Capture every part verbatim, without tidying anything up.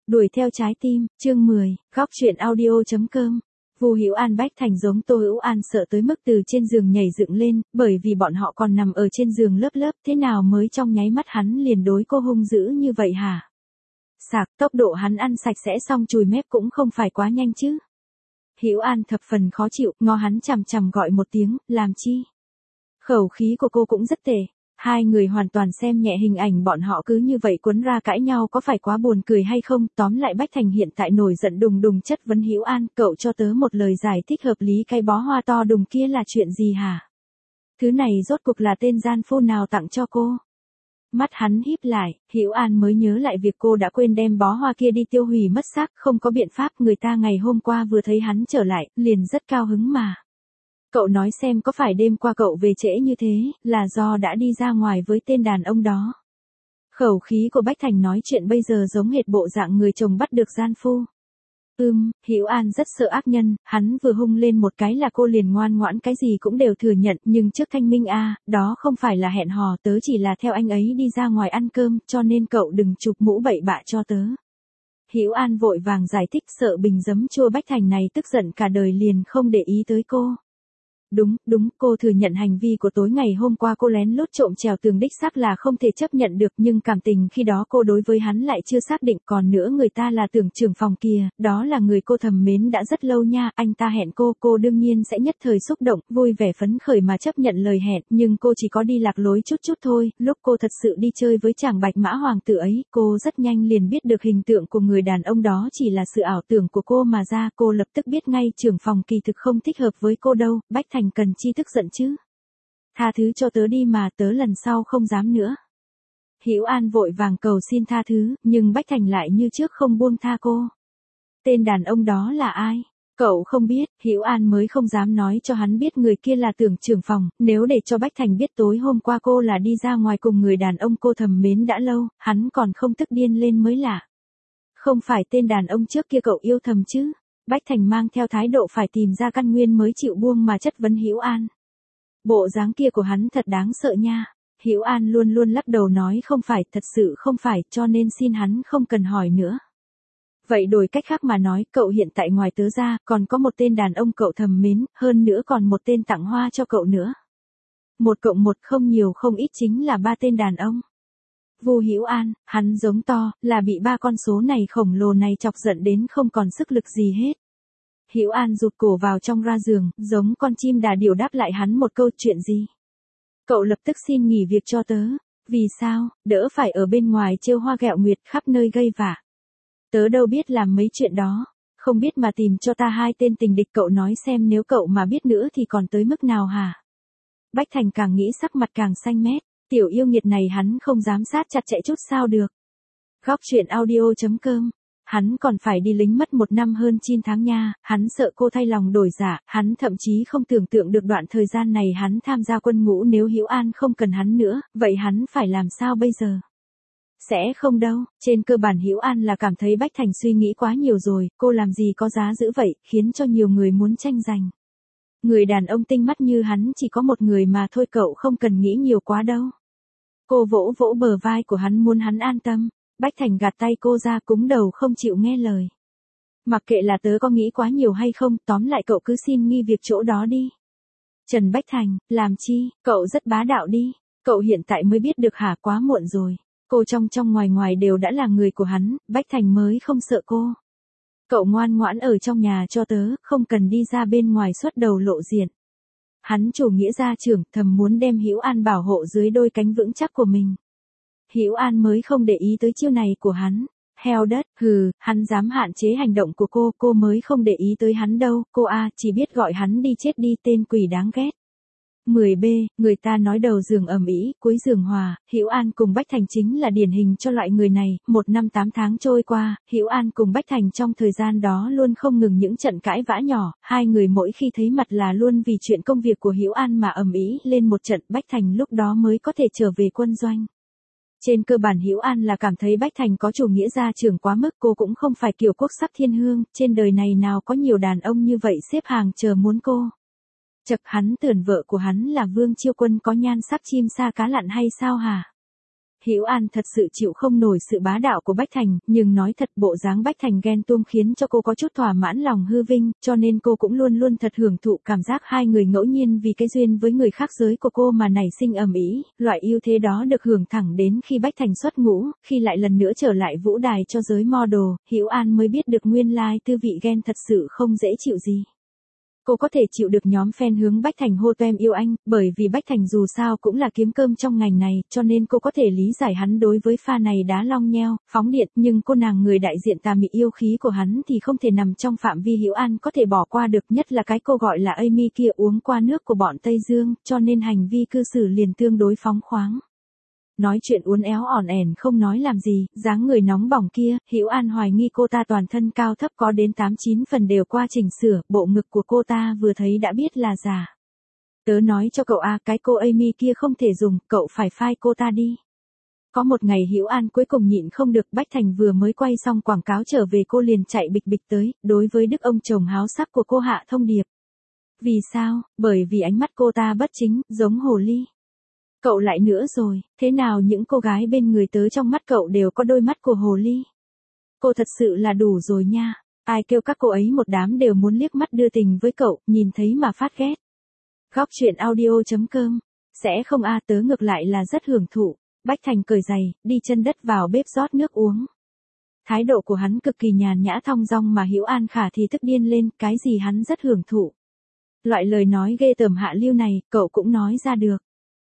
Đuổi theo trái tim, chương mười, góc truyện audio.com. Vu Hữu An Bách Thành giống Tô Hữu An sợ tới mức từ trên giường nhảy dựng lên, bởi vì bọn họ còn nằm ở trên giường lớp lớp, thế nào mới trong nháy mắt hắn liền đối cô hung dữ như vậy hả? Sạc, tốc độ hắn ăn sạch sẽ xong chùi mép cũng không phải quá nhanh chứ. Hữu An thập phần khó chịu, ngó hắn chằm chằm gọi một tiếng, làm chi? Khẩu khí của cô cũng rất tệ. Hai người hoàn toàn xem nhẹ hình ảnh bọn họ cứ như vậy cuốn ra cãi nhau có phải quá buồn cười hay không. Tóm lại Bách Thành hiện tại nổi giận đùng đùng chất vấn Hữu An, cậu cho tớ một lời giải thích hợp lý, cái bó hoa to đùng kia là chuyện gì hả? Thứ này rốt cuộc là tên gian phu nào tặng cho cô? Mắt hắn híp lại, Hữu An mới nhớ lại việc cô đã quên đem bó hoa kia đi tiêu hủy mất xác, không có biện pháp, người ta ngày hôm qua vừa thấy hắn trở lại, liền rất cao hứng mà. Cậu nói xem có phải đêm qua cậu về trễ như thế, là do đã đi ra ngoài với tên đàn ông đó. Khẩu khí của Bách Thành nói chuyện bây giờ giống hệt bộ dạng người chồng bắt được gian phu. Ừm, Hữu An rất sợ ác nhân, hắn vừa hung lên một cái là cô liền ngoan ngoãn cái gì cũng đều thừa nhận, nhưng trước thanh minh a, đó không phải là hẹn hò, tớ chỉ là theo anh ấy đi ra ngoài ăn cơm, cho nên cậu đừng chụp mũ bậy bạ cho tớ. Hữu An vội vàng giải thích, sợ bình giấm chua Bách Thành này tức giận cả đời liền không để ý tới cô. Đúng, đúng, cô thừa nhận hành vi của tối ngày hôm qua cô lén lút trộm trèo tường đích xác là không thể chấp nhận được, nhưng cảm tình khi đó cô đối với hắn lại chưa xác định, còn nữa người ta là Tưởng trưởng phòng kia, đó là người cô thầm mến đã rất lâu nha, anh ta hẹn cô, cô đương nhiên sẽ nhất thời xúc động, vui vẻ phấn khởi mà chấp nhận lời hẹn, nhưng cô chỉ có đi lạc lối chút chút thôi, lúc cô thật sự đi chơi với chàng bạch mã hoàng tử ấy, cô rất nhanh liền biết được hình tượng của người đàn ông đó chỉ là sự ảo tưởng của cô mà ra, cô lập tức biết ngay trưởng phòng kỳ thực không thích hợp với cô đâu. Bách Thành cần chi tức giận chứ? Tha thứ cho tớ đi mà, tớ lần sau không dám nữa. Hữu An vội vàng cầu xin tha thứ, nhưng Bách Thành lại như trước không buông tha cô. Tên đàn ông đó là ai? Cậu không biết. Hữu An mới không dám nói cho hắn biết người kia là Tưởng trưởng phòng, nếu để cho Bách Thành biết tối hôm qua cô là đi ra ngoài cùng người đàn ông cô thầm mến đã lâu, hắn còn không tức điên lên mới lạ. Không phải tên đàn ông trước kia cậu yêu thầm chứ? Bách Thành mang theo thái độ phải tìm ra căn nguyên mới chịu buông mà chất vấn Hữu An. Bộ dáng kia của hắn thật đáng sợ nha. Hữu An luôn luôn lắc đầu nói không phải, thật sự không phải, cho nên xin hắn không cần hỏi nữa. Vậy đổi cách khác mà nói, cậu hiện tại ngoài tớ ra, còn có một tên đàn ông cậu thầm mến, hơn nữa còn một tên tặng hoa cho cậu nữa. Một cộng một không nhiều không ít chính là ba tên đàn ông. Vu Hữu An, hắn giống to, là bị ba con số này khổng lồ này chọc giận đến không còn sức lực gì hết. Hữu An rụt cổ vào trong ra giường, giống con chim đà điểu đáp lại hắn một câu, chuyện gì? Cậu lập tức xin nghỉ việc cho tớ. Vì sao? Đỡ phải ở bên ngoài trêu hoa ghẹo nguyệt khắp nơi gây vả. Tớ đâu biết làm mấy chuyện đó, không biết mà tìm cho ta hai tên tình địch, cậu nói xem nếu cậu mà biết nữa thì còn tới mức nào hả? Bách Thành càng nghĩ sắc mặt càng xanh mét. Tiểu yêu nghiệt này hắn không dám sát chặt chạy chút sao được. Góc truyện audio.com. Hắn còn phải đi lính mất một năm hơn chín tháng nha, hắn sợ cô thay lòng đổi dạ, hắn thậm chí không tưởng tượng được đoạn thời gian này hắn tham gia quân ngũ, nếu Hữu An không cần hắn nữa, vậy hắn phải làm sao bây giờ? Sẽ không đâu, trên cơ bản Hữu An là cảm thấy Bách Thành suy nghĩ quá nhiều rồi, cô làm gì có giá dữ vậy, khiến cho nhiều người muốn tranh giành. Người đàn ông tinh mắt như hắn chỉ có một người mà thôi, cậu không cần nghĩ nhiều quá đâu. Cô vỗ vỗ bờ vai của hắn muốn hắn an tâm. Bách Thành gạt tay cô ra, cúng đầu không chịu nghe lời. Mặc kệ là tớ có nghĩ quá nhiều hay không, tóm lại cậu cứ xin nghỉ việc chỗ đó đi. Trần Bách Thành, làm chi, cậu rất bá đạo đi. Cậu hiện tại mới biết được hả, quá muộn rồi. Cô trong trong ngoài ngoài đều đã là người của hắn, Bách Thành mới không sợ cô. Cậu ngoan ngoãn ở trong nhà cho tớ, không cần đi ra bên ngoài xuất đầu lộ diện. Hắn chủ nghĩa gia trưởng, thầm muốn đem Hữu An bảo hộ dưới đôi cánh vững chắc của mình. Hữu An mới không để ý tới chiêu này của hắn. Heo đất, hừ, hắn dám hạn chế hành động của cô, cô mới không để ý tới hắn đâu, cô a, chỉ biết gọi hắn đi chết đi, tên quỷ đáng ghét. mười B, người ta nói đầu giường ầm ĩ, cuối giường hòa, Hữu An cùng Bách Thành chính là điển hình cho loại người này. Một năm tám tháng trôi qua, Hữu An cùng Bách Thành trong thời gian đó luôn không ngừng những trận cãi vã nhỏ, hai người mỗi khi thấy mặt là luôn vì chuyện công việc của Hữu An mà ầm ĩ lên một trận, Bách Thành lúc đó mới có thể trở về quân doanh. Trên cơ bản Hữu An là cảm thấy Bách Thành có chủ nghĩa gia trưởng quá mức, cô cũng không phải kiểu quốc sắc thiên hương, trên đời này nào có nhiều đàn ông như vậy xếp hàng chờ muốn cô. Chật, hắn tưởng vợ của hắn là Vương Chiêu Quân có nhan sắc chim sa cá lặn hay sao hả? Hữu An thật sự chịu không nổi sự bá đạo của Bách Thành, nhưng nói thật bộ dáng Bách Thành ghen tuông khiến cho cô có chút thỏa mãn lòng hư vinh, cho nên cô cũng luôn luôn thật hưởng thụ cảm giác hai người ngẫu nhiên vì cái duyên với người khác giới của cô mà nảy sinh ầm ĩ, loại ưu thế đó được hưởng thẳng đến khi Bách Thành xuất ngũ, khi lại lần nữa trở lại vũ đài cho giới model, Hữu An mới biết được nguyên lai tư vị ghen thật sự không dễ chịu gì. Cô có thể chịu được nhóm fan hướng Bách Thành hô toem yêu anh, bởi vì Bách Thành dù sao cũng là kiếm cơm trong ngành này, cho nên cô có thể lý giải hắn đối với pha này đá long nheo, phóng điện, nhưng cô nàng người đại diện tà mị yêu khí của hắn thì không thể nằm trong phạm vi Hữu An có thể bỏ qua được, nhất là cái cô gọi là Amy kia uống qua nước của bọn Tây Dương, cho nên hành vi cư xử liền tương đối phóng khoáng. Nói chuyện uốn éo ỏn ẻn không nói làm gì, dáng người nóng bỏng kia, Hữu An hoài nghi cô ta toàn thân cao thấp có đến tám chín phần đều qua chỉnh sửa, bộ ngực của cô ta vừa thấy đã biết là giả. Tớ nói cho cậu à, cái cô Amy kia không thể dùng, cậu phải phai cô ta đi. Có một ngày Hữu An cuối cùng nhịn không được, Bách Thành vừa mới quay xong quảng cáo trở về cô liền chạy bịch bịch tới, đối với đức ông chồng háo sắc của cô hạ thông điệp. Vì sao? Bởi vì ánh mắt cô ta bất chính, giống hồ ly. Cậu lại nữa rồi, thế nào những cô gái bên người tớ trong mắt cậu đều có đôi mắt của hồ ly. Cô thật sự là đủ rồi nha, ai kêu các cô ấy một đám đều muốn liếc mắt đưa tình với cậu, nhìn thấy mà phát ghét. Góc truyện audio chấm com, sẽ không a tớ ngược lại là rất hưởng thụ. Bách Thành cởi giày, đi chân đất vào bếp rót nước uống. Thái độ của hắn cực kỳ nhàn nhã thong dong mà Hữu An khả thì tức điên lên, cái gì hắn rất hưởng thụ. Loại lời nói ghê tởm hạ lưu này, cậu cũng nói ra được.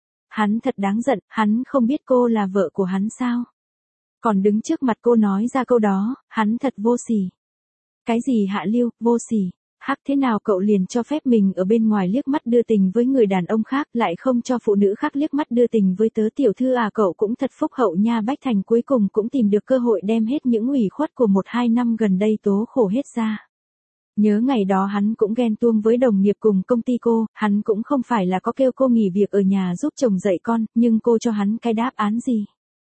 Hắn thật đáng giận, hắn không biết cô là vợ của hắn sao? Còn đứng trước mặt cô nói ra câu đó, hắn thật vô sỉ. Cái gì hạ lưu, vô sỉ, hắc thế nào cậu liền cho phép mình ở bên ngoài liếc mắt đưa tình với người đàn ông khác, lại không cho phụ nữ khác liếc mắt đưa tình với tớ tiểu thư à, cậu cũng thật phúc hậu nha. Bách Thành cuối cùng cũng tìm được cơ hội đem hết những ủy khuất của một hai năm gần đây tố khổ hết ra. Nhớ ngày đó hắn cũng ghen tuông với đồng nghiệp cùng công ty cô, hắn cũng không phải là có kêu cô nghỉ việc ở nhà giúp chồng dạy con, nhưng cô cho hắn cái đáp án gì?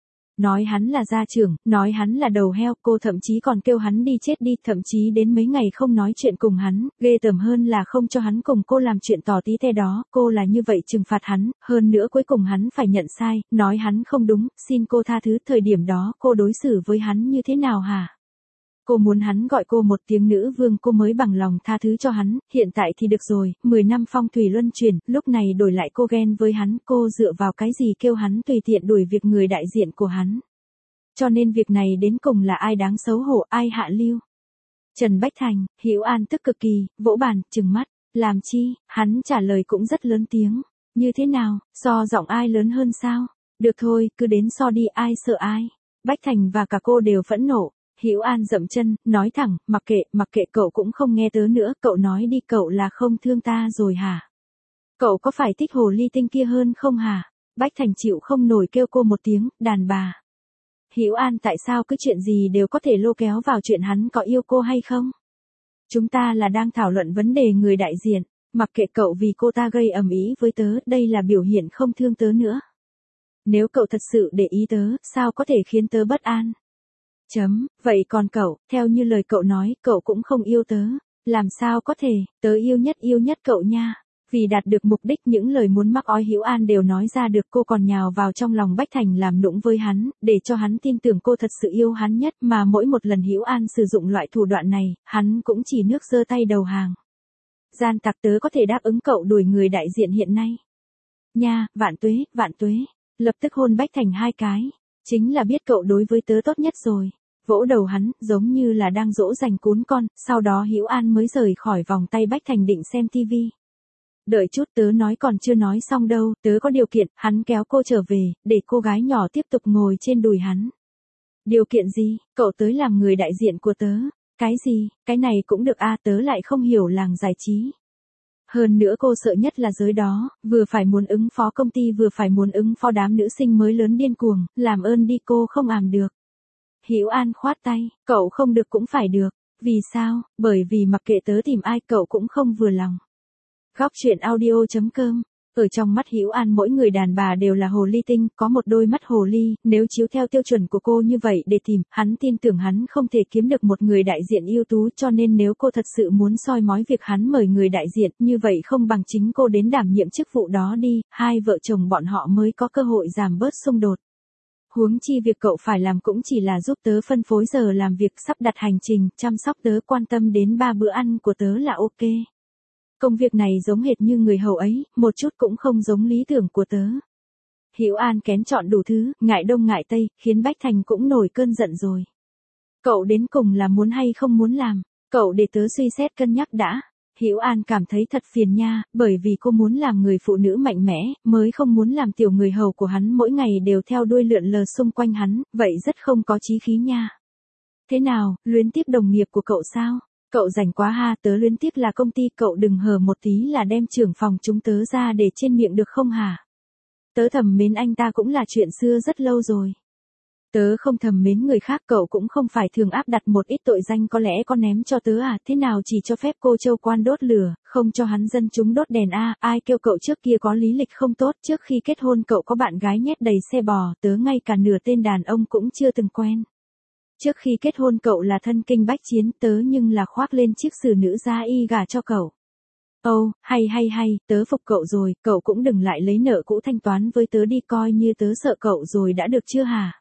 Nói hắn là gia trưởng, nói hắn là đầu heo, cô thậm chí còn kêu hắn đi chết đi, thậm chí đến mấy ngày không nói chuyện cùng hắn, ghê tởm hơn là không cho hắn cùng cô làm chuyện tỏ tí te đó, cô là như vậy trừng phạt hắn, hơn nữa cuối cùng hắn phải nhận sai, nói hắn không đúng, xin cô tha thứ. Thời điểm đó cô đối xử với hắn như thế nào hả? Cô muốn hắn gọi cô một tiếng nữ vương cô mới bằng lòng tha thứ cho hắn, hiện tại thì được rồi, mười năm phong thủy luân chuyển, lúc này đổi lại cô ghen với hắn, cô dựa vào cái gì kêu hắn tùy tiện đuổi việc người đại diện của hắn. Cho nên việc này đến cùng là ai đáng xấu hổ, ai hạ lưu. Trần Bách Thành, Hữu An tức cực kỳ, vỗ bàn, trừng mắt, làm chi, hắn trả lời cũng rất lớn tiếng, như thế nào, so giọng ai lớn hơn sao, được thôi, cứ đến so đi, ai sợ ai. Bách Thành và cả cô đều phẫn nộ. Hữu An dậm chân, nói thẳng, mặc kệ, mặc kệ cậu cũng không nghe tớ nữa, cậu nói đi, cậu là không thương ta rồi hả? Cậu có phải thích hồ ly tinh kia hơn không hả? Bách Thành chịu không nổi kêu cô một tiếng, đàn bà. Hữu An tại sao cứ chuyện gì đều có thể lôi kéo vào chuyện hắn có yêu cô hay không? Chúng ta là đang thảo luận vấn đề người đại diện, mặc kệ cậu vì cô ta gây ầm ĩ với tớ, đây là biểu hiện không thương tớ nữa. Nếu cậu thật sự để ý tớ, sao có thể khiến tớ bất an? Chấm, vậy còn cậu, theo như lời cậu nói, cậu cũng không yêu tớ. Làm sao có thể, tớ yêu nhất yêu nhất cậu nha. Vì đạt được mục đích những lời muốn mắc ói Hữu An đều nói ra được, cô còn nhào vào trong lòng Bách Thành làm nũng với hắn, để cho hắn tin tưởng cô thật sự yêu hắn nhất, mà mỗi một lần Hữu An sử dụng loại thủ đoạn này, hắn cũng chỉ nước giơ tay đầu hàng. Gian tặc, tớ có thể đáp ứng cậu đuổi người đại diện hiện nay. Nha, vạn tuế, vạn tuế, lập tức hôn Bách Thành hai cái. Chính là biết cậu đối với tớ tốt nhất rồi. Vỗ đầu hắn, giống như là đang dỗ dành cún con, sau đó Hữu An mới rời khỏi vòng tay Bách Thành định xem tivi. Đợi chút, tớ nói còn chưa nói xong đâu, tớ có điều kiện, hắn kéo cô trở về, để cô gái nhỏ tiếp tục ngồi trên đùi hắn. Điều kiện gì, cậu tới làm người đại diện của tớ, cái gì, cái này cũng được a, tớ lại không hiểu làng giải trí. Hơn nữa cô sợ nhất là giới đó, vừa phải muốn ứng phó công ty vừa phải muốn ứng phó đám nữ sinh mới lớn điên cuồng, làm ơn đi, cô không làm được. Hữu An khoát tay, cậu không được cũng phải được, vì sao, bởi vì mặc kệ tớ tìm ai cậu cũng không vừa lòng. Góc truyện audio chấm com. Ở trong mắt Hữu An mỗi người đàn bà đều là hồ ly tinh, có một đôi mắt hồ ly, nếu chiếu theo tiêu chuẩn của cô như vậy để tìm, hắn tin tưởng hắn không thể kiếm được một người đại diện ưu tú, cho nên nếu cô thật sự muốn soi mói việc hắn mời người đại diện, như vậy không bằng chính cô đến đảm nhiệm chức vụ đó đi, hai vợ chồng bọn họ mới có cơ hội giảm bớt xung đột. Huống chi việc cậu phải làm cũng chỉ là giúp tớ phân phối giờ làm việc, sắp đặt hành trình, chăm sóc tớ, quan tâm đến ba bữa ăn của tớ là ok. Công việc này giống hệt như người hầu ấy, một chút cũng không giống lý tưởng của tớ. Hữu An kén chọn đủ thứ, ngại đông ngại tây, khiến Bách Thành cũng nổi cơn giận rồi. Cậu đến cùng là muốn hay không muốn làm, cậu để tớ suy xét cân nhắc đã. Hữu An cảm thấy thật phiền nha, bởi vì cô muốn làm người phụ nữ mạnh mẽ, mới không muốn làm tiểu người hầu của hắn mỗi ngày đều theo đuôi lượn lờ xung quanh hắn, vậy rất không có chí khí nha. Thế nào, luyến tiếc đồng nghiệp của cậu sao? Cậu rảnh quá ha, tớ luyến tiếc là công ty, cậu đừng hờ một tí là đem trưởng phòng chúng tớ ra để trên miệng được không hả? Tớ thầm mến anh ta cũng là chuyện xưa rất lâu rồi. Tớ không thầm mến người khác, cậu cũng không phải thường áp đặt một ít tội danh có lẽ có ném cho tớ à, thế nào chỉ cho phép cô Châu Quan đốt lửa, không cho hắn dân chúng đốt đèn a, à, ai kêu cậu trước kia có lý lịch không tốt, trước khi kết hôn cậu có bạn gái nhét đầy xe bò, tớ ngay cả nửa tên đàn ông cũng chưa từng quen. Trước khi kết hôn cậu là thân kinh bách chiến, tớ nhưng là khoác lên chiếc xử nữ gia y gả cho cậu. Ồ, oh, hay hay hay, tớ phục cậu rồi, cậu cũng đừng lại lấy nợ cũ thanh toán với tớ đi, coi như tớ sợ cậu rồi đã được chưa hả?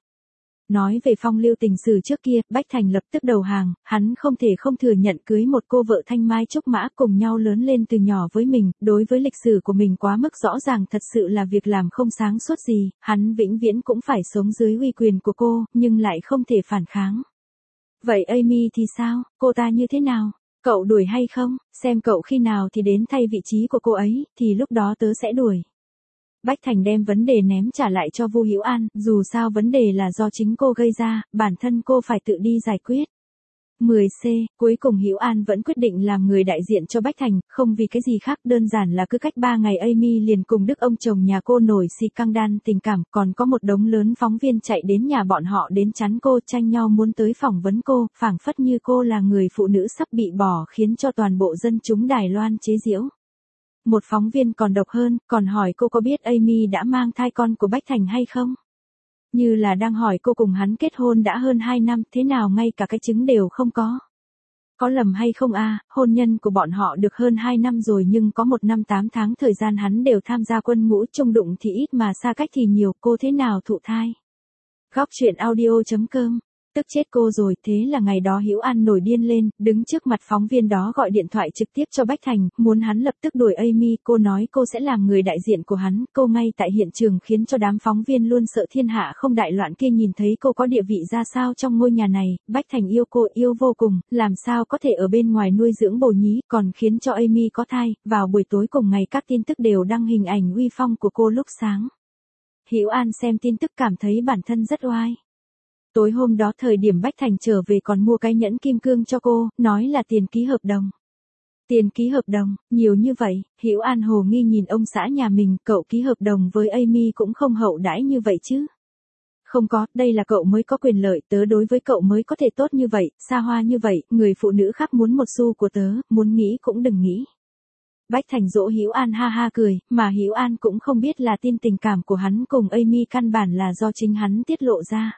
Nói về phong lưu tình sử trước kia, Bách Thành lập tức đầu hàng, hắn không thể không thừa nhận cưới một cô vợ thanh mai trúc mã cùng nhau lớn lên từ nhỏ với mình, đối với lịch sử của mình quá mức rõ ràng, thật sự là việc làm không sáng suốt gì, hắn vĩnh viễn cũng phải sống dưới uy quyền của cô, nhưng lại không thể phản kháng. Vậy Amy thì sao, cô ta như thế nào? Cậu đuổi hay không, xem cậu khi nào thì đến thay vị trí của cô ấy, thì lúc đó tớ sẽ đuổi. Bách Thành đem vấn đề ném trả lại cho Vu Hữu An, dù sao vấn đề là do chính cô gây ra, bản thân cô phải tự đi giải quyết. mười C, cuối cùng Hữu An vẫn quyết định làm người đại diện cho Bách Thành, không vì cái gì khác, đơn giản là cứ cách ba ngày Amy liền cùng Đức ông chồng nhà cô nổi xì căng đan tình cảm, còn có một đống lớn phóng viên chạy đến nhà bọn họ đến chắn cô, tranh nhau muốn tới phỏng vấn cô, phảng phất như cô là người phụ nữ sắp bị bỏ, khiến cho toàn bộ dân chúng Đài Loan chế giễu. Một phóng viên còn độc hơn, còn hỏi cô có biết Amy đã mang thai con của Bách Thành hay không? Như là đang hỏi cô cùng hắn kết hôn đã hơn hai năm, thế nào ngay cả cái trứng đều không có. Có lầm hay không a, à, hôn nhân của bọn họ được hơn hai năm rồi nhưng có một năm tám tháng thời gian hắn đều tham gia quân ngũ, chung đụng thì ít mà xa cách thì nhiều, cô thế nào thụ thai? Góc truyện audio chấm com. Tức chết cô rồi, thế là ngày đó Hữu An nổi điên lên, đứng trước mặt phóng viên đó gọi điện thoại trực tiếp cho Bách Thành, muốn hắn lập tức đuổi Amy, cô nói cô sẽ làm người đại diện của hắn, cô ngay tại hiện trường khiến cho đám phóng viên luôn sợ thiên hạ không đại loạn kia nhìn thấy cô có địa vị ra sao trong ngôi nhà này, Bách Thành yêu cô yêu vô cùng, làm sao có thể ở bên ngoài nuôi dưỡng bồ nhí, còn khiến cho Amy có thai, vào buổi tối cùng ngày các tin tức đều đăng hình ảnh uy phong của cô lúc sáng. Hữu An xem tin tức cảm thấy bản thân rất oai. Tối hôm đó thời điểm Bách Thành trở về còn mua cái nhẫn kim cương cho cô, nói là tiền ký hợp đồng. Tiền ký hợp đồng, nhiều như vậy, Hữu An hồ nghi nhìn ông xã nhà mình, cậu ký hợp đồng với Amy cũng không hậu đãi như vậy chứ. Không có, đây là cậu mới có quyền lợi, tớ đối với cậu mới có thể tốt như vậy, xa hoa như vậy, người phụ nữ khác muốn một xu của tớ, muốn nghĩ cũng đừng nghĩ. Bách Thành dỗ Hữu An ha ha cười, mà Hữu An cũng không biết là tin tình cảm của hắn cùng Amy căn bản là do chính hắn tiết lộ ra.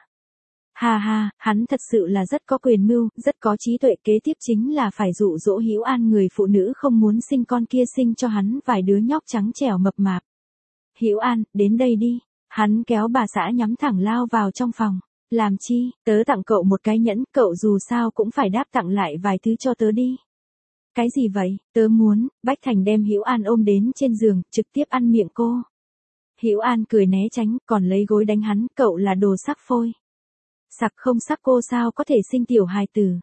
Ha ha, hắn thật sự là rất có quyền mưu, rất có trí tuệ, kế tiếp chính là phải dụ dỗ Hữu An người phụ nữ không muốn sinh con kia sinh cho hắn vài đứa nhóc trắng trẻo mập mạp. Hữu An, đến đây đi. Hắn kéo bà xã nhắm thẳng lao vào trong phòng. Làm chi, tớ tặng cậu một cái nhẫn, cậu dù sao cũng phải đáp tặng lại vài thứ cho tớ đi. Cái gì vậy, tớ muốn, Bách Thành đem Hữu An ôm đến trên giường, trực tiếp ăn miệng cô. Hữu An cười né tránh, còn lấy gối đánh hắn, cậu là đồ sắc phôi. Sặc không sắc cô sao có thể sinh tiểu hài tử.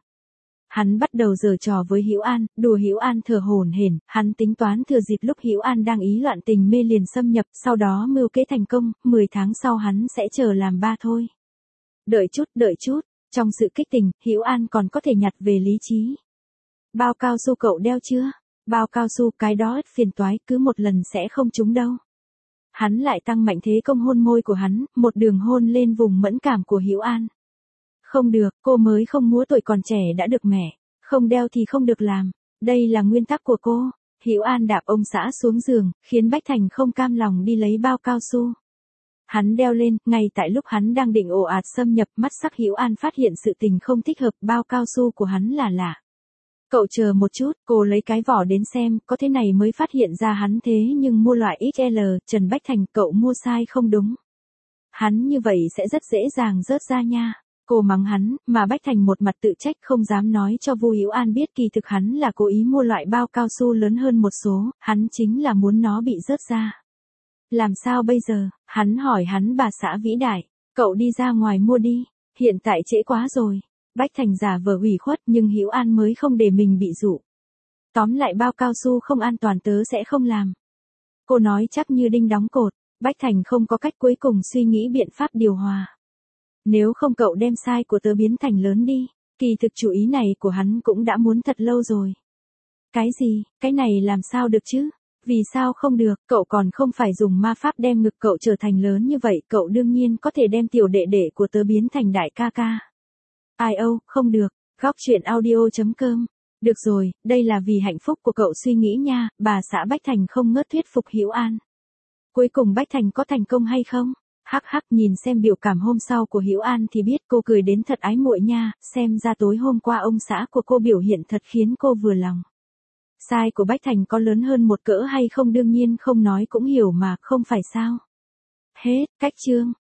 Hắn bắt đầu giở trò với Hữu An, đùa Hữu An thở hổn hển, hắn tính toán thừa dịp lúc Hữu An đang ý loạn tình mê liền xâm nhập, sau đó mưu kế thành công, mười tháng sau hắn sẽ chờ làm ba thôi. Đợi chút, đợi chút, trong sự kích tình, Hữu An còn có thể nhặt về lý trí. Bao cao su cậu đeo chưa? Bao cao su, cái đó ít phiền toái, cứ một lần sẽ không trúng đâu. Hắn lại tăng mạnh thế công hôn môi của hắn, một đường hôn lên vùng mẫn cảm của Hữu An. Không được, cô mới không múa tuổi còn trẻ đã được mẹ, không đeo thì không được làm, đây là nguyên tắc của cô. Hữu An đạp ông xã xuống giường, khiến Bách Thành không cam lòng đi lấy bao cao su. Hắn đeo lên, ngay tại lúc hắn đang định ồ ạt xâm nhập, mắt sắc Hữu An phát hiện sự tình không thích hợp, bao cao su của hắn là lạ. Cậu chờ một chút, cô lấy cái vỏ đến xem, có thế này mới phát hiện ra hắn thế nhưng mua loại ích lờ, Trần Bách Thành, cậu mua sai không đúng. Hắn như vậy sẽ rất dễ dàng rớt ra nha. Cô mắng hắn, mà Bách Thành một mặt tự trách không dám nói cho Vu Hữu An biết kỳ thực hắn là cố ý mua loại bao cao su lớn hơn một số, hắn chính là muốn nó bị rớt ra. Làm sao bây giờ? Hắn hỏi hắn bà xã vĩ đại, cậu đi ra ngoài mua đi, hiện tại trễ quá rồi. Bách Thành giả vờ ủy khuất nhưng Hữu An mới không để mình bị dụ. Tóm lại bao cao su không an toàn tớ sẽ không làm. Cô nói chắc như đinh đóng cột, Bách Thành không có cách cuối cùng suy nghĩ biện pháp điều hòa. Nếu không cậu đem sai của tớ biến thành lớn đi, kỳ thực chủ ý này của hắn cũng đã muốn thật lâu rồi. Cái gì, cái này làm sao được chứ? Vì sao không được, cậu còn không phải dùng ma pháp đem ngực cậu trở thành lớn như vậy, cậu đương nhiên có thể đem tiểu đệ đệ của tớ biến thành đại ca ca. Ai âu, không được, góc truyện audio chấm com. Được rồi, đây là vì hạnh phúc của cậu suy nghĩ nha, bà xã Bách Thành không ngớt thuyết phục Hữu An. Cuối cùng Bách Thành có thành công hay không? Hắc hắc, nhìn xem biểu cảm hôm sau của Hữu An thì biết cô cười đến thật ái muội nha, xem ra tối hôm qua ông xã của cô biểu hiện thật khiến cô vừa lòng. Sai của Bách Thành có lớn hơn một cỡ hay không đương nhiên không nói cũng hiểu mà, không phải sao? Hết, cách chương.